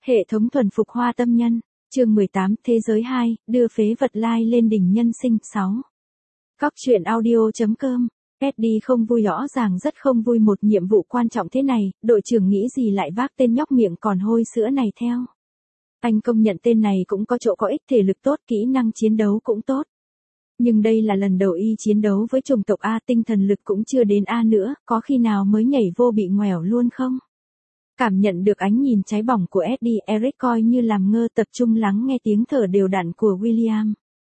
Hệ thống thuần phục hoa tâm nhân, chương 18, Thế giới 2, đưa phế vật lai lên đỉnh nhân sinh, 6. Góc truyện audio.com, Eddie không vui, rõ ràng rất không vui, một nhiệm vụ quan trọng thế này, đội trưởng nghĩ gì lại vác tên nhóc miệng còn hôi sữa này theo. Anh công nhận tên này cũng có chỗ có ích, thể lực tốt, kỹ năng chiến đấu cũng tốt. Nhưng đây là lần đầu y chiến đấu với chủng tộc A, tinh thần lực cũng chưa đến A nữa, có khi nào mới nhảy vô bị ngoẻo luôn không? Cảm nhận được ánh nhìn cháy bỏng của Eddie, Eric coi như làm ngơ, tập trung lắng nghe tiếng thở đều đặn của William.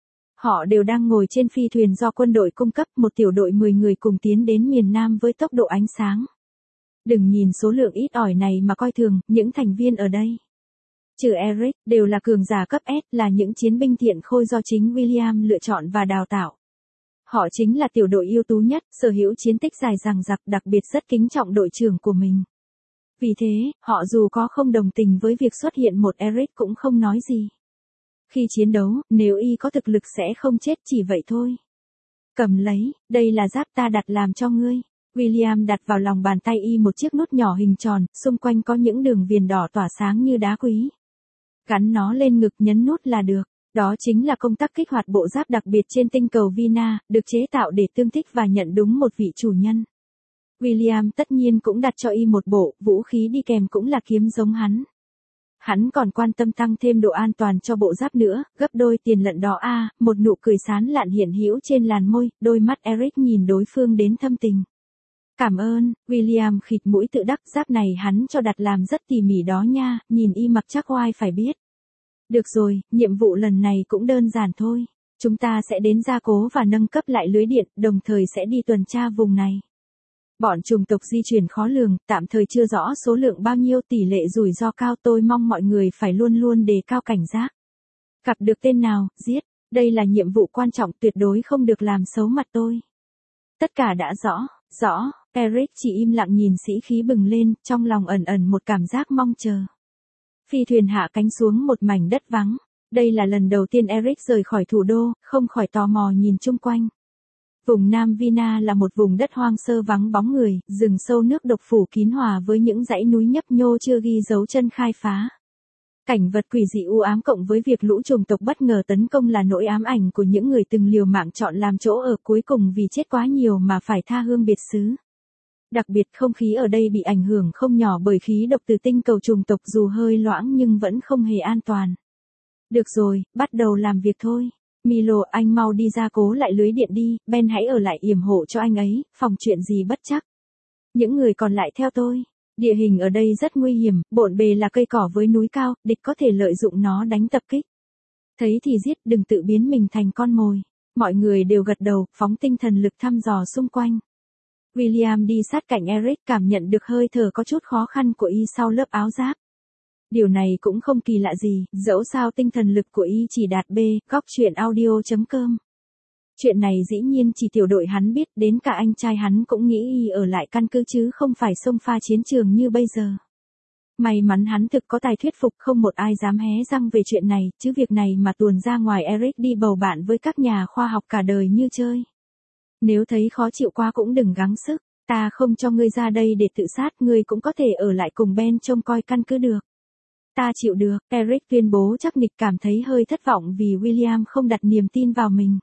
Họ đều đang ngồi trên phi thuyền do quân đội cung cấp, một tiểu đội 10 người cùng tiến đến miền Nam với tốc độ ánh sáng. Đừng nhìn số lượng ít ỏi này mà coi thường, những thành viên ở đây, trừ Eric, đều là cường giả cấp S, là những chiến binh thiện khôi do chính William lựa chọn và đào tạo. Họ chính là tiểu đội ưu tú nhất, sở hữu chiến tích dài dằng dặc, đặc biệt rất kính trọng đội trưởng của mình. Vì thế, họ dù có không đồng tình với việc xuất hiện một Eric cũng không nói gì. Khi chiến đấu, nếu y có thực lực sẽ không chết, chỉ vậy thôi. Cầm lấy, đây là giáp ta đặt làm cho ngươi. William đặt vào lòng bàn tay y một chiếc nút nhỏ hình tròn, xung quanh có những đường viền đỏ tỏa sáng như đá quý. Gắn nó lên ngực, nhấn nút là được. Đó chính là công tắc kích hoạt bộ giáp đặc biệt trên tinh cầu Vina, được chế tạo để tương thích và nhận đúng một vị chủ nhân. William tất nhiên cũng đặt cho y một bộ, vũ khí đi kèm cũng là kiếm giống hắn. Hắn còn quan tâm tăng thêm độ an toàn cho bộ giáp nữa, gấp đôi tiền lận đó a. Một nụ cười sán lạn hiện hữu trên làn môi, đôi mắt Eric nhìn đối phương đến thâm tình. Cảm ơn, William khịt mũi tự đắc, giáp này hắn cho đặt làm rất tỉ mỉ đó nha, nhìn y mặc chắc oai phải biết. Được rồi, nhiệm vụ lần này cũng đơn giản thôi. Chúng ta sẽ đến gia cố và nâng cấp lại lưới điện, đồng thời sẽ đi tuần tra vùng này. Bọn chủng tộc di chuyển khó lường, tạm thời chưa rõ số lượng bao nhiêu, tỷ lệ rủi ro cao, tôi mong mọi người phải luôn luôn đề cao cảnh giác. Gặp được tên nào, giết, đây là nhiệm vụ quan trọng, tuyệt đối không được làm xấu mặt tôi. Tất cả đã rõ, Eric chỉ im lặng nhìn, sĩ khí bừng lên, trong lòng ẩn ẩn một cảm giác mong chờ. Phi thuyền hạ cánh xuống một mảnh đất vắng, đây là lần đầu tiên Eric rời khỏi thủ đô, không khỏi tò mò nhìn chung quanh. Vùng Nam Vina là một vùng đất hoang sơ vắng bóng người, rừng sâu nước độc phủ kín hòa với những dãy núi nhấp nhô chưa ghi dấu chân khai phá. Cảnh vật quỷ dị u ám cộng với việc lũ chủng tộc bất ngờ tấn công là nỗi ám ảnh của những người từng liều mạng chọn làm chỗ ở, cuối cùng vì chết quá nhiều mà phải tha hương biệt xứ. Đặc biệt không khí ở đây bị ảnh hưởng không nhỏ bởi khí độc từ tinh cầu chủng tộc, dù hơi loãng nhưng vẫn không hề an toàn. Được rồi, bắt đầu làm việc thôi. Milo, anh mau đi gia cố lại lưới điện đi, Ben hãy ở lại yểm hộ cho anh ấy, phòng chuyện gì bất trắc. Những người còn lại theo tôi. Địa hình ở đây rất nguy hiểm, bộn bề là cây cỏ với núi cao, địch có thể lợi dụng nó đánh tập kích. Thấy thì giết, đừng tự biến mình thành con mồi. Mọi người đều gật đầu, phóng tinh thần lực thăm dò xung quanh. William đi sát cạnh Eric, cảm nhận được hơi thở có chút khó khăn của y sau lớp áo giáp. Điều này cũng không kỳ lạ gì, dẫu sao tinh thần lực của y chỉ đạt B, góc truyện audio.com. Chuyện này dĩ nhiên chỉ tiểu đội hắn biết, đến cả anh trai hắn cũng nghĩ y ở lại căn cứ chứ không phải xông pha chiến trường như bây giờ. May mắn hắn thực có tài thuyết phục, không một ai dám hé răng về chuyện này, chứ việc này mà tuồn ra ngoài Eric đi bầu bạn với các nhà khoa học cả đời như chơi. Nếu thấy khó chịu quá cũng đừng gắng sức, ta không cho ngươi ra đây để tự sát, ngươi cũng có thể ở lại cùng Ben trông coi căn cứ được. Ta chịu được, Eric tuyên bố chắc nịch, cảm thấy hơi thất vọng vì William không đặt niềm tin vào mình.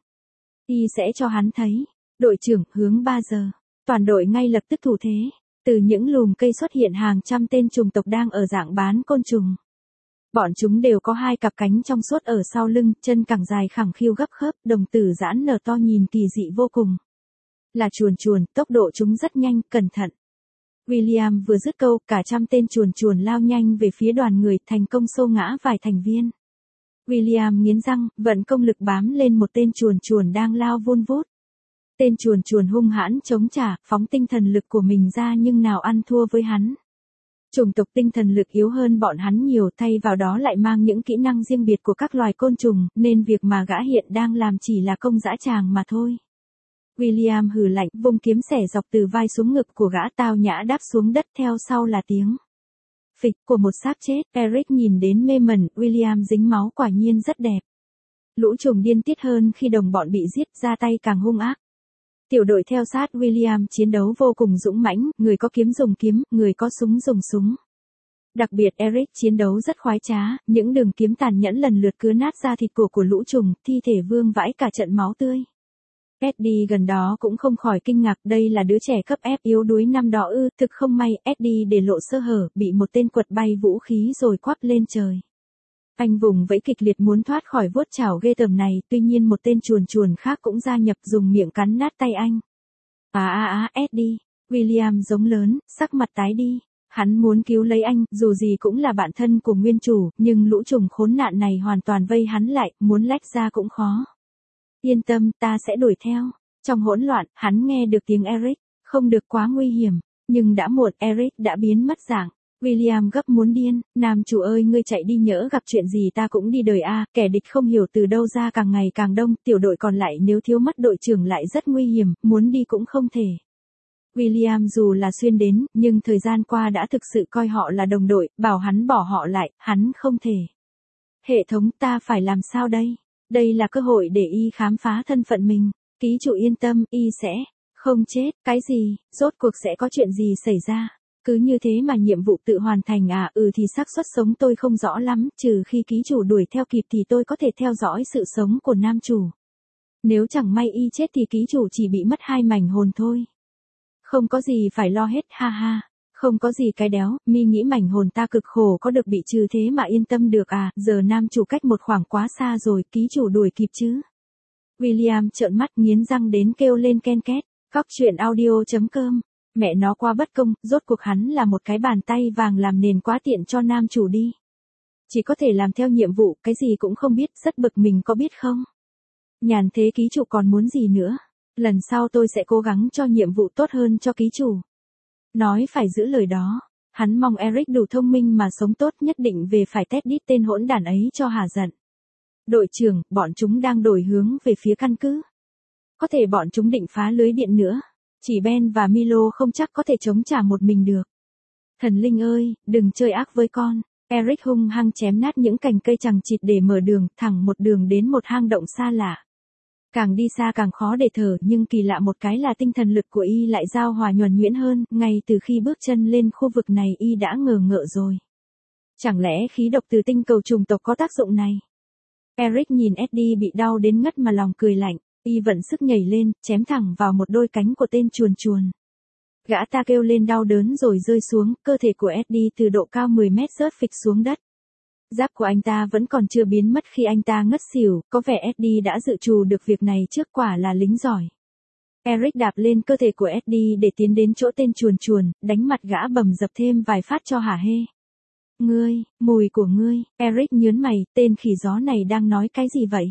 Y sẽ cho hắn thấy. Đội trưởng, hướng 3 giờ. Toàn đội ngay lập tức thủ thế. Từ những lùm cây xuất hiện hàng trăm tên chủng tộc đang ở dạng bán côn trùng. Bọn chúng đều có hai cặp cánh trong suốt ở sau lưng, chân cẳng dài khẳng khiu gấp khớp, đồng tử giãn nở to nhìn kỳ dị vô cùng. Là chuồn, tốc độ chúng rất nhanh, cẩn thận. William vừa dứt câu, cả trăm tên chuồn lao nhanh về phía đoàn người, thành công xô ngã vài thành viên. William nghiến răng, vận công lực bám lên một tên chuồn đang lao vun vút. Tên chuồn hung hãn chống trả, phóng tinh thần lực của mình ra nhưng nào ăn thua với hắn. Chủng tộc tinh thần lực yếu hơn bọn hắn nhiều, thay vào đó lại mang những kỹ năng riêng biệt của các loài côn trùng, nên việc mà gã hiện đang làm chỉ là công dã tràng mà thôi. William hừ lạnh, vung kiếm xẻ dọc từ vai xuống ngực của gã, tao nhã đáp xuống đất, theo sau là tiếng phịch của một xác chết. Eric nhìn đến mê mẩn, William dính máu quả nhiên rất đẹp. Lũ trùng điên tiết hơn khi đồng bọn bị giết, ra tay càng hung ác. Tiểu đội theo sát William chiến đấu vô cùng dũng mãnh, người có kiếm dùng kiếm, người có súng dùng súng. Đặc biệt Eric chiến đấu rất khoái trá, những đường kiếm tàn nhẫn lần lượt cứa nát da thịt của lũ trùng, thi thể vương vãi cả trận máu tươi. Eddie gần đó cũng không khỏi kinh ngạc, đây là đứa trẻ cấp F yếu đuối năm đó ư, thực không may, Eddie để lộ sơ hở, bị một tên quật bay vũ khí rồi quắp lên trời. Anh vùng vẫy kịch liệt muốn thoát khỏi vuốt chảo ghê tởm này, tuy nhiên một tên chuồn chuồn khác cũng gia nhập dùng miệng cắn nát tay anh. Eddie, William giống lớn, sắc mặt tái đi. Hắn muốn cứu lấy anh, dù gì cũng là bạn thân của nguyên chủ, nhưng lũ trùng khốn nạn này hoàn toàn vây hắn lại, muốn lách ra cũng khó. Yên tâm, ta sẽ đuổi theo. Trong hỗn loạn, hắn nghe được tiếng Eric, không được quá nguy hiểm, nhưng đã muộn, Eric đã biến mất dạng. William gấp muốn điên, nam chủ ơi ngươi chạy đi, nhỡ gặp chuyện gì ta cũng đi đời a. Kẻ địch không hiểu từ đâu ra càng ngày càng đông, tiểu đội còn lại nếu thiếu mất đội trưởng lại rất nguy hiểm, muốn đi cũng không thể. William dù là xuyên đến, nhưng thời gian qua đã thực sự coi họ là đồng đội, bảo hắn bỏ họ lại, hắn không thể. Hệ thống, ta phải làm sao đây? Đây là cơ hội để y khám phá thân phận mình. Ký chủ yên tâm, y sẽ không chết. Cái gì? Rốt cuộc sẽ có chuyện gì xảy ra? Cứ như thế mà nhiệm vụ tự hoàn thành à? Thì xác suất sống tôi không rõ lắm, trừ khi ký chủ đuổi theo kịp thì tôi có thể theo dõi sự sống của nam chủ. Nếu chẳng may y chết thì ký chủ chỉ bị mất 2 mảnh hồn thôi. Không có gì phải lo hết, ha ha. Không có gì cái đéo, mi nghĩ mảnh hồn ta cực khổ có được bị trừ thế mà yên tâm được à, giờ nam chủ cách một khoảng quá xa rồi, ký chủ đuổi kịp chứ. William trợn mắt nghiến răng đến kêu lên ken két, Cóc truyện audio.com, mẹ nó quá bất công, rốt cuộc hắn là một cái bàn tay vàng làm nền quá tiện cho nam chủ đi. Chỉ có thể làm theo nhiệm vụ, cái gì cũng không biết, rất bực mình có biết không? Nhàn thế ký chủ còn muốn gì nữa? Lần sau tôi sẽ cố gắng cho nhiệm vụ tốt hơn cho ký chủ. Nói phải giữ lời đó. Hắn mong Eric đủ thông minh mà sống tốt, nhất định về phải tét đít tên hỗn đản ấy cho hả giận. Đội trưởng, bọn chúng đang đổi hướng về phía căn cứ. Có thể bọn chúng định phá lưới điện nữa. Chỉ Ben và Milo không chắc có thể chống trả một mình được. Thần linh ơi, đừng chơi ác với con. Eric hung hăng chém nát những cành cây chằng chịt để mở đường, thẳng một đường đến một hang động xa lạ. Càng đi xa càng khó để thở, nhưng kỳ lạ một cái là tinh thần lực của y lại giao hòa nhuần nhuyễn hơn, ngay từ khi bước chân lên khu vực này y đã ngờ ngợ rồi. Chẳng lẽ khí độc từ tinh cầu trùng tộc có tác dụng này? Eric nhìn Eddie bị đau đến ngất mà lòng cười lạnh, y vận sức nhảy lên, chém thẳng vào một đôi cánh của tên chuồn chuồn. Gã ta kêu lên đau đớn rồi rơi xuống, cơ thể của Eddie từ độ cao 10 mét rớt phịch xuống đất. Giáp của anh ta vẫn còn chưa biến mất khi anh ta ngất xỉu, có vẻ Eddie đã dự trù được việc này trước, quả là lính giỏi. Eric đạp lên cơ thể của Eddie để tiến đến chỗ tên chuồn chuồn, đánh mặt gã bầm dập thêm vài phát cho hả hê. Ngươi, mùi của ngươi, Eric nhớn mày, tên khỉ gió này đang nói cái gì vậy?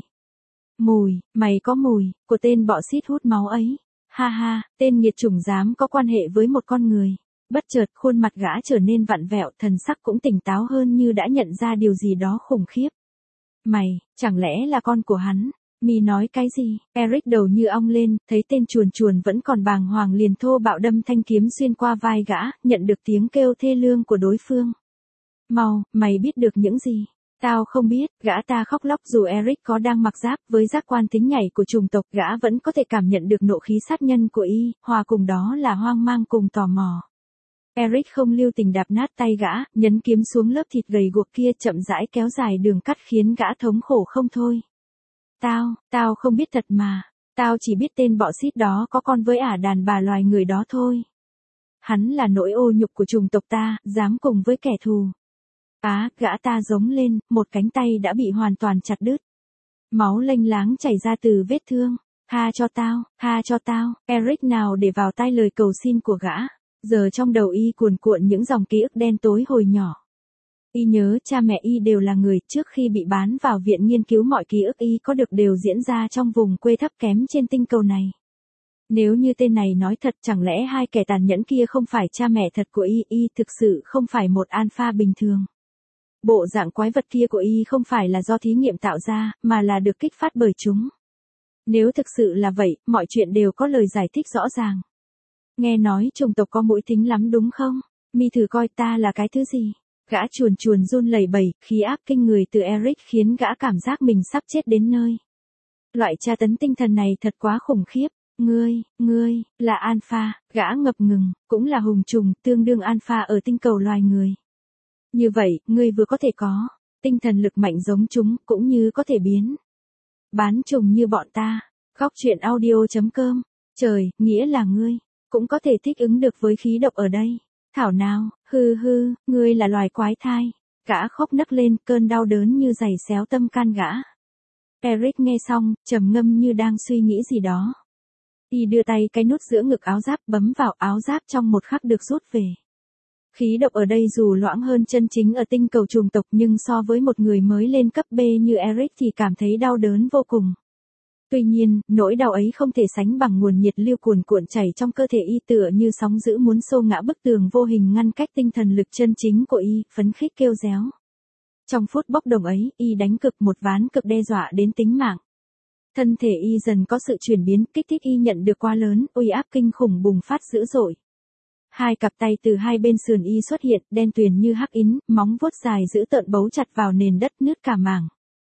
Mùi, mày có mùi, của tên bọ xít hút máu ấy. Ha ha, tên nghiệt chủng dám có quan hệ với một con người. Bất chợt khuôn mặt gã trở nên vặn vẹo, thần sắc cũng tỉnh táo hơn như đã nhận ra điều gì đó khủng khiếp. Mày, chẳng lẽ là con của hắn? Mi nói cái gì? Eric đầu như ong lên, thấy tên chuồn chuồn vẫn còn bàng hoàng liền thô bạo đâm thanh kiếm xuyên qua vai gã, nhận được tiếng kêu thê lương của đối phương. Mau, mày biết được những gì? Tao không biết, gã ta khóc lóc dù Eric có đang mặc giáp, với giác quan tính nhảy của chủng tộc gã vẫn có thể cảm nhận được nộ khí sát nhân của y, hòa cùng đó là hoang mang cùng tò mò. Eric không lưu tình đạp nát tay gã, nhấn kiếm xuống lớp thịt gầy guộc kia chậm rãi kéo dài đường cắt khiến gã thống khổ không thôi. Tao không biết thật mà, tao chỉ biết tên bọ xít đó có con với ả đàn bà loài người đó thôi. Hắn là nỗi ô nhục của chủng tộc ta, dám cùng với kẻ thù. Gã ta giống lên, một cánh tay đã bị hoàn toàn chặt đứt. Máu lênh láng chảy ra từ vết thương. Tha cho tao, Eric nào để vào tai lời cầu xin của gã. Giờ trong đầu y cuồn cuộn những dòng ký ức đen tối hồi nhỏ. Y nhớ cha mẹ y đều là người, trước khi bị bán vào viện nghiên cứu mọi ký ức y có được đều diễn ra trong vùng quê thấp kém trên tinh cầu này. Nếu như tên này nói thật, chẳng lẽ hai kẻ tàn nhẫn kia không phải cha mẹ thật của y thực sự không phải một alpha bình thường. Bộ dạng quái vật kia của y không phải là do thí nghiệm tạo ra, mà là được kích phát bởi chúng. Nếu thực sự là vậy, mọi chuyện đều có lời giải thích rõ ràng. Nghe nói chủng tộc có mũi thính lắm đúng không? Mi thử coi ta là cái thứ gì? Gã chuồn chuồn run lẩy bẩy, khí áp kinh người từ Eric khiến gã cảm giác mình sắp chết đến nơi. Loại tra tấn tinh thần này thật quá khủng khiếp. Ngươi, là alpha, gã ngập ngừng, cũng là hùng trùng, tương đương alpha ở tinh cầu loài người. Như vậy, ngươi vừa có thể có tinh thần lực mạnh giống chúng, cũng như có thể biến bán trùng như bọn ta. Góc truyện audio.com. Trời, nghĩa là ngươi cũng có thể thích ứng được với khí độc ở đây. Thảo nào, hư hư, ngươi là loài quái thai. Gã khóc nấc lên, cơn đau đớn như giày xéo tâm can gã. Eric nghe xong, trầm ngâm như đang suy nghĩ gì đó. Y đưa tay cái nút giữa ngực áo giáp, bấm vào áo giáp, trong một khắc được rút về. Khí độc ở đây dù loãng hơn chân chính ở tinh cầu trùng tộc, nhưng so với một người mới lên cấp B như Eric thì cảm thấy đau đớn vô cùng. Tuy nhiên, nỗi đau ấy không thể sánh bằng nguồn nhiệt lưu cuồn cuộn chảy trong cơ thể y, tựa như sóng dữ muốn xô ngã bức tường vô hình ngăn cách tinh thần lực chân chính của y, phấn khích kêu réo. Trong phút bốc đồng ấy, y đánh cực một ván cực đe dọa đến tính mạng. Thân thể y dần có sự chuyển biến, kích thích y nhận được quá lớn, uy áp kinh khủng bùng phát dữ dội. Hai cặp tay từ hai bên sườn y xuất hiện, đen tuyền như hắc ín, móng vuốt dài dữ tợn bấu chặt vào nền đất nứt cả mảng.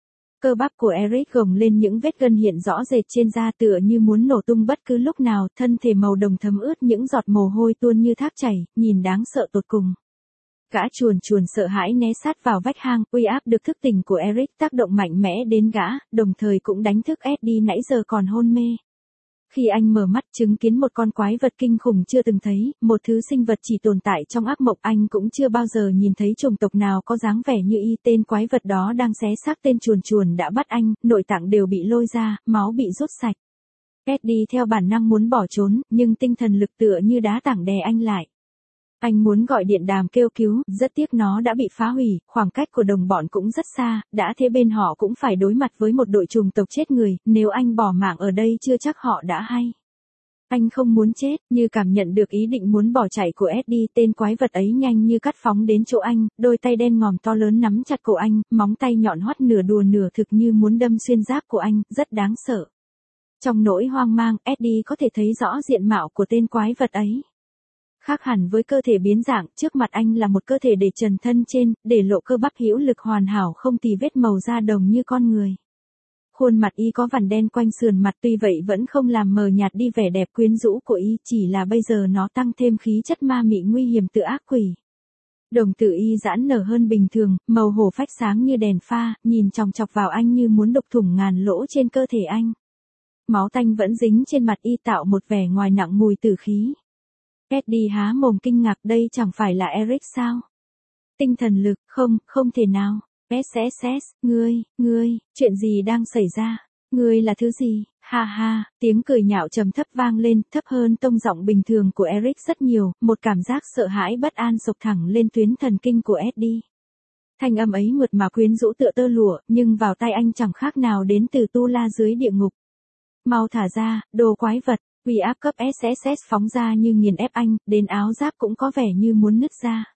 Cơ bắp của Eric gồng lên, những vết gân hiện rõ rệt trên da tựa như muốn nổ tung bất cứ lúc nào, thân thể màu đồng thấm ướt, những giọt mồ hôi tuôn như thác chảy, nhìn đáng sợ tột cùng. Gã chuồn chuồn sợ hãi né sát vào vách hang, uy áp được thức tỉnh của Eric tác động mạnh mẽ đến gã, đồng thời cũng đánh thức Eddie nãy giờ còn hôn mê. Khi anh mở mắt chứng kiến một con quái vật kinh khủng chưa từng thấy, một thứ sinh vật chỉ tồn tại trong ác mộng, anh cũng chưa bao giờ nhìn thấy chủng tộc nào có dáng vẻ như y. Tên quái vật đó đang xé xác tên chuồn chuồn đã bắt anh, nội tạng đều bị lôi ra, máu bị rút sạch. Eddie theo bản năng muốn bỏ trốn, nhưng tinh thần lực tựa như đá tảng đè anh lại. Anh muốn gọi điện đàm kêu cứu, rất tiếc nó đã bị phá hủy, khoảng cách của đồng bọn cũng rất xa, đã thế bên họ cũng phải đối mặt với một đội trùng tộc chết người, nếu anh bỏ mạng ở đây chưa chắc họ đã hay. Anh không muốn chết, như cảm nhận được ý định muốn bỏ chạy của Eddie, tên quái vật ấy nhanh như cắt phóng đến chỗ anh, đôi tay đen ngòm to lớn nắm chặt cổ anh, móng tay nhọn hoắt nửa đùa nửa thực như muốn đâm xuyên giáp của anh, rất đáng sợ. Trong nỗi hoang mang, Eddie có thể thấy rõ diện mạo của tên quái vật ấy. Khác hẳn với cơ thể biến dạng, trước mặt anh là một cơ thể để trần thân trên, để lộ cơ bắp hữu lực hoàn hảo không tì vết, màu da đồng như con người. Khuôn mặt y có vằn đen quanh sườn mặt, tuy vậy vẫn không làm mờ nhạt đi vẻ đẹp quyến rũ của y, chỉ là bây giờ nó tăng thêm khí chất ma mị nguy hiểm tựa ác quỷ. Đồng tử y giãn nở hơn bình thường, màu hổ phách sáng như đèn pha, nhìn chòng chọc vào anh như muốn đục thủng ngàn lỗ trên cơ thể anh. Máu tanh vẫn dính trên mặt y tạo một vẻ ngoài nặng mùi tử khí. Eddie há mồm kinh ngạc, đây chẳng phải là Eric sao? Tinh thần lực, không thể nào. SSS, ngươi, chuyện gì đang xảy ra? Ngươi là thứ gì? Ha ha, tiếng cười nhạo trầm thấp vang lên, thấp hơn tông giọng bình thường của Eric rất nhiều, một cảm giác sợ hãi bất an sộc thẳng lên tuyến thần kinh của Eddie. Thanh âm ấy mượt mà quyến rũ tựa tơ lụa, nhưng vào tai anh chẳng khác nào đến từ tu la dưới địa ngục. Mau thả ra, đồ quái vật. Uy áp cấp SSS phóng ra như nghiền ép anh, đến áo giáp cũng có vẻ như muốn nứt ra.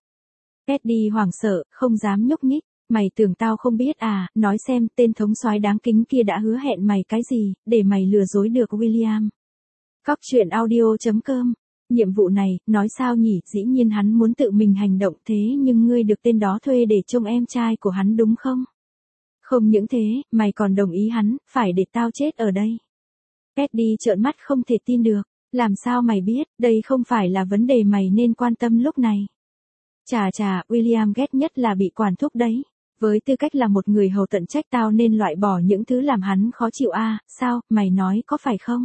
Eddie hoảng sợ, không dám nhúc nhích. Mày tưởng tao không biết à, nói xem, tên thống soái đáng kính kia đã hứa hẹn mày cái gì, để mày lừa dối được William. Góc truyện audio.com. Nhiệm vụ này, nói sao nhỉ, dĩ nhiên hắn muốn tự mình hành động, thế nhưng ngươi được tên đó thuê để trông em trai của hắn đúng không? Không những thế, mày còn đồng ý hắn, phải để tao chết ở đây. Eddie trợn mắt không thể tin được, làm sao mày biết, đây không phải là vấn đề mày nên quan tâm lúc này. Chà, William ghét nhất là bị quản thúc đấy. Với tư cách là một người hầu tận trách, tao nên loại bỏ những thứ làm hắn khó chịu à, sao, mày nói có phải không?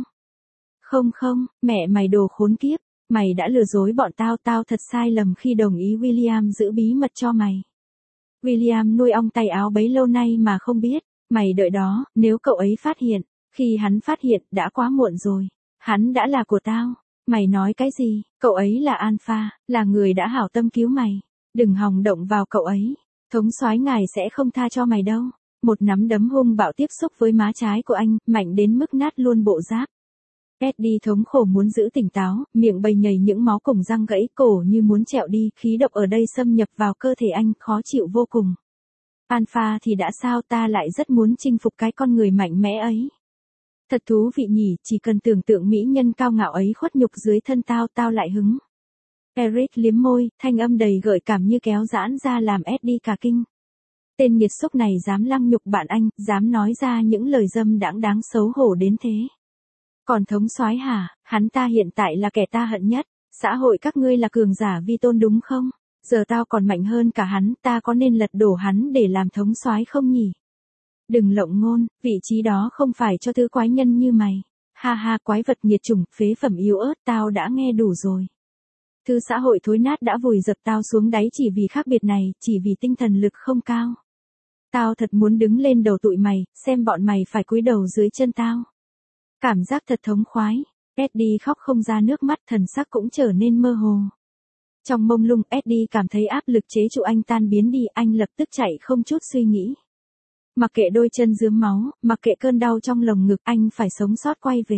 Không, mẹ mày đồ khốn kiếp, mày đã lừa dối bọn tao thật sai lầm khi đồng ý William giữ bí mật cho mày. William nuôi ong tay áo bấy lâu nay mà không biết, mày đợi đó, nếu cậu ấy phát hiện. Khi hắn phát hiện, đã quá muộn rồi. Hắn đã là của tao. Mày nói cái gì? Cậu ấy là Alpha, là người đã hảo tâm cứu mày. Đừng hòng động vào cậu ấy. Thống soái ngài sẽ không tha cho mày đâu. Một nắm đấm hung bạo tiếp xúc với má trái của anh, mạnh đến mức nát luôn bộ giáp. Eddie thống khổ muốn giữ tỉnh táo, miệng bầy nhầy những máu cùng răng gãy, cổ như muốn trẹo đi, khí độc ở đây xâm nhập vào cơ thể anh, khó chịu vô cùng. Alpha thì đã sao, ta lại rất muốn chinh phục cái con người mạnh mẽ ấy. Thật thú vị nhỉ, chỉ cần tưởng tượng mỹ nhân cao ngạo ấy khuất nhục dưới thân tao lại hứng. Eric liếm môi, thanh âm đầy gợi cảm như kéo giãn ra làm Eddie cả kinh. Tên nghiệt xúc này dám lăng nhục bạn anh, dám nói ra những lời dâm đãng đáng xấu hổ đến thế. Còn thống soái hả, hắn ta hiện tại là kẻ ta hận nhất, xã hội các ngươi là cường giả vi tôn đúng không? Giờ tao còn mạnh hơn cả hắn, ta có nên lật đổ hắn để làm thống soái không nhỉ? Đừng lộng ngôn, vị trí đó không phải cho thứ quái nhân như mày. Ha ha, quái vật nghiệt chủng, phế phẩm yếu ớt, tao đã nghe đủ rồi. Thứ xã hội thối nát đã vùi dập tao xuống đáy chỉ vì khác biệt này, chỉ vì tinh thần lực không cao. Tao thật muốn đứng lên đầu tụi mày, xem bọn mày phải cúi đầu dưới chân tao. Cảm giác thật thống khoái. Eddie khóc không ra nước mắt, thần sắc cũng trở nên mơ hồ. Trong mông lung, Eddie cảm thấy áp lực chế trụ anh tan biến đi, anh lập tức chạy không chút suy nghĩ. Mặc kệ đôi chân rướm máu, mặc kệ cơn đau trong lồng ngực, anh phải sống sót quay về.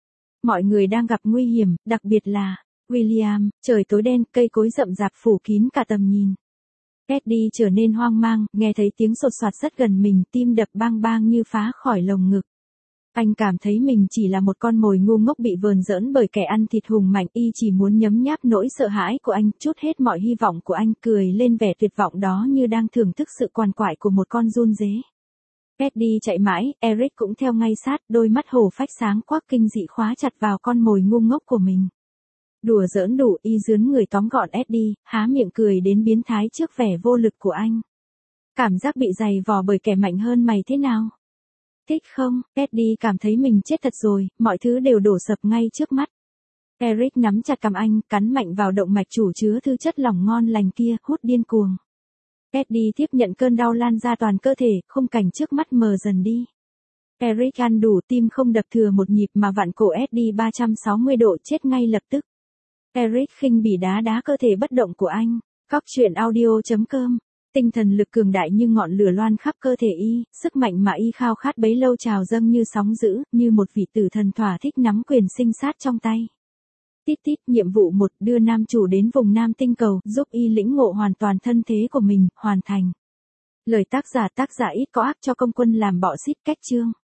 Mọi người đang gặp nguy hiểm, đặc biệt là William. Trời tối đen, cây cối rậm rạp phủ kín cả tầm nhìn. Eddie trở nên hoang mang, nghe thấy tiếng sột soạt rất gần mình, tim đập bang bang như phá khỏi lồng ngực. Anh cảm thấy mình chỉ là một con mồi ngu ngốc bị vờn giỡn bởi kẻ ăn thịt hùng mạnh, y chỉ muốn nhấm nháp nỗi sợ hãi của anh, trút hết mọi hy vọng của anh, cười lên vẻ tuyệt vọng đó như đang thưởng thức sự quằn quại của một con giun dế. Eddie chạy mãi, Eric cũng theo ngay sát, đôi mắt hổ phách sáng quắc kinh dị khóa chặt vào con mồi ngu ngốc của mình. Đùa giỡn đủ, y dướn người tóm gọn Eddie, há miệng cười đến biến thái trước vẻ vô lực của anh. Cảm giác bị giày vò bởi kẻ mạnh hơn mày thế nào? Thích không? Eddie cảm thấy mình chết thật rồi, mọi thứ đều đổ sập ngay trước mắt. Eric nắm chặt cằm anh, cắn mạnh vào động mạch chủ chứa thứ chất lỏng ngon lành kia, hút điên cuồng. Eddie tiếp nhận cơn đau lan ra toàn cơ thể, khung cảnh trước mắt mờ dần đi. Eric ăn đủ, tim không đập thừa một nhịp mà vặn cổ Eddie 360 độ, chết ngay lập tức. Eric khinh bỉ đá cơ thể bất động của anh. Cóc truyện audio.com. Tinh thần lực cường đại như ngọn lửa loan khắp cơ thể y, sức mạnh mà y khao khát bấy lâu trào dâng như sóng dữ, như một vị tử thần thỏa thích nắm quyền sinh sát trong tay. Tít tít, nhiệm vụ 1, đưa nam chủ đến vùng Nam tinh cầu, giúp y lĩnh ngộ hoàn toàn thân thế của mình, hoàn thành. Lời tác giả ít có ác cho công quân làm bọ xít, cách chương.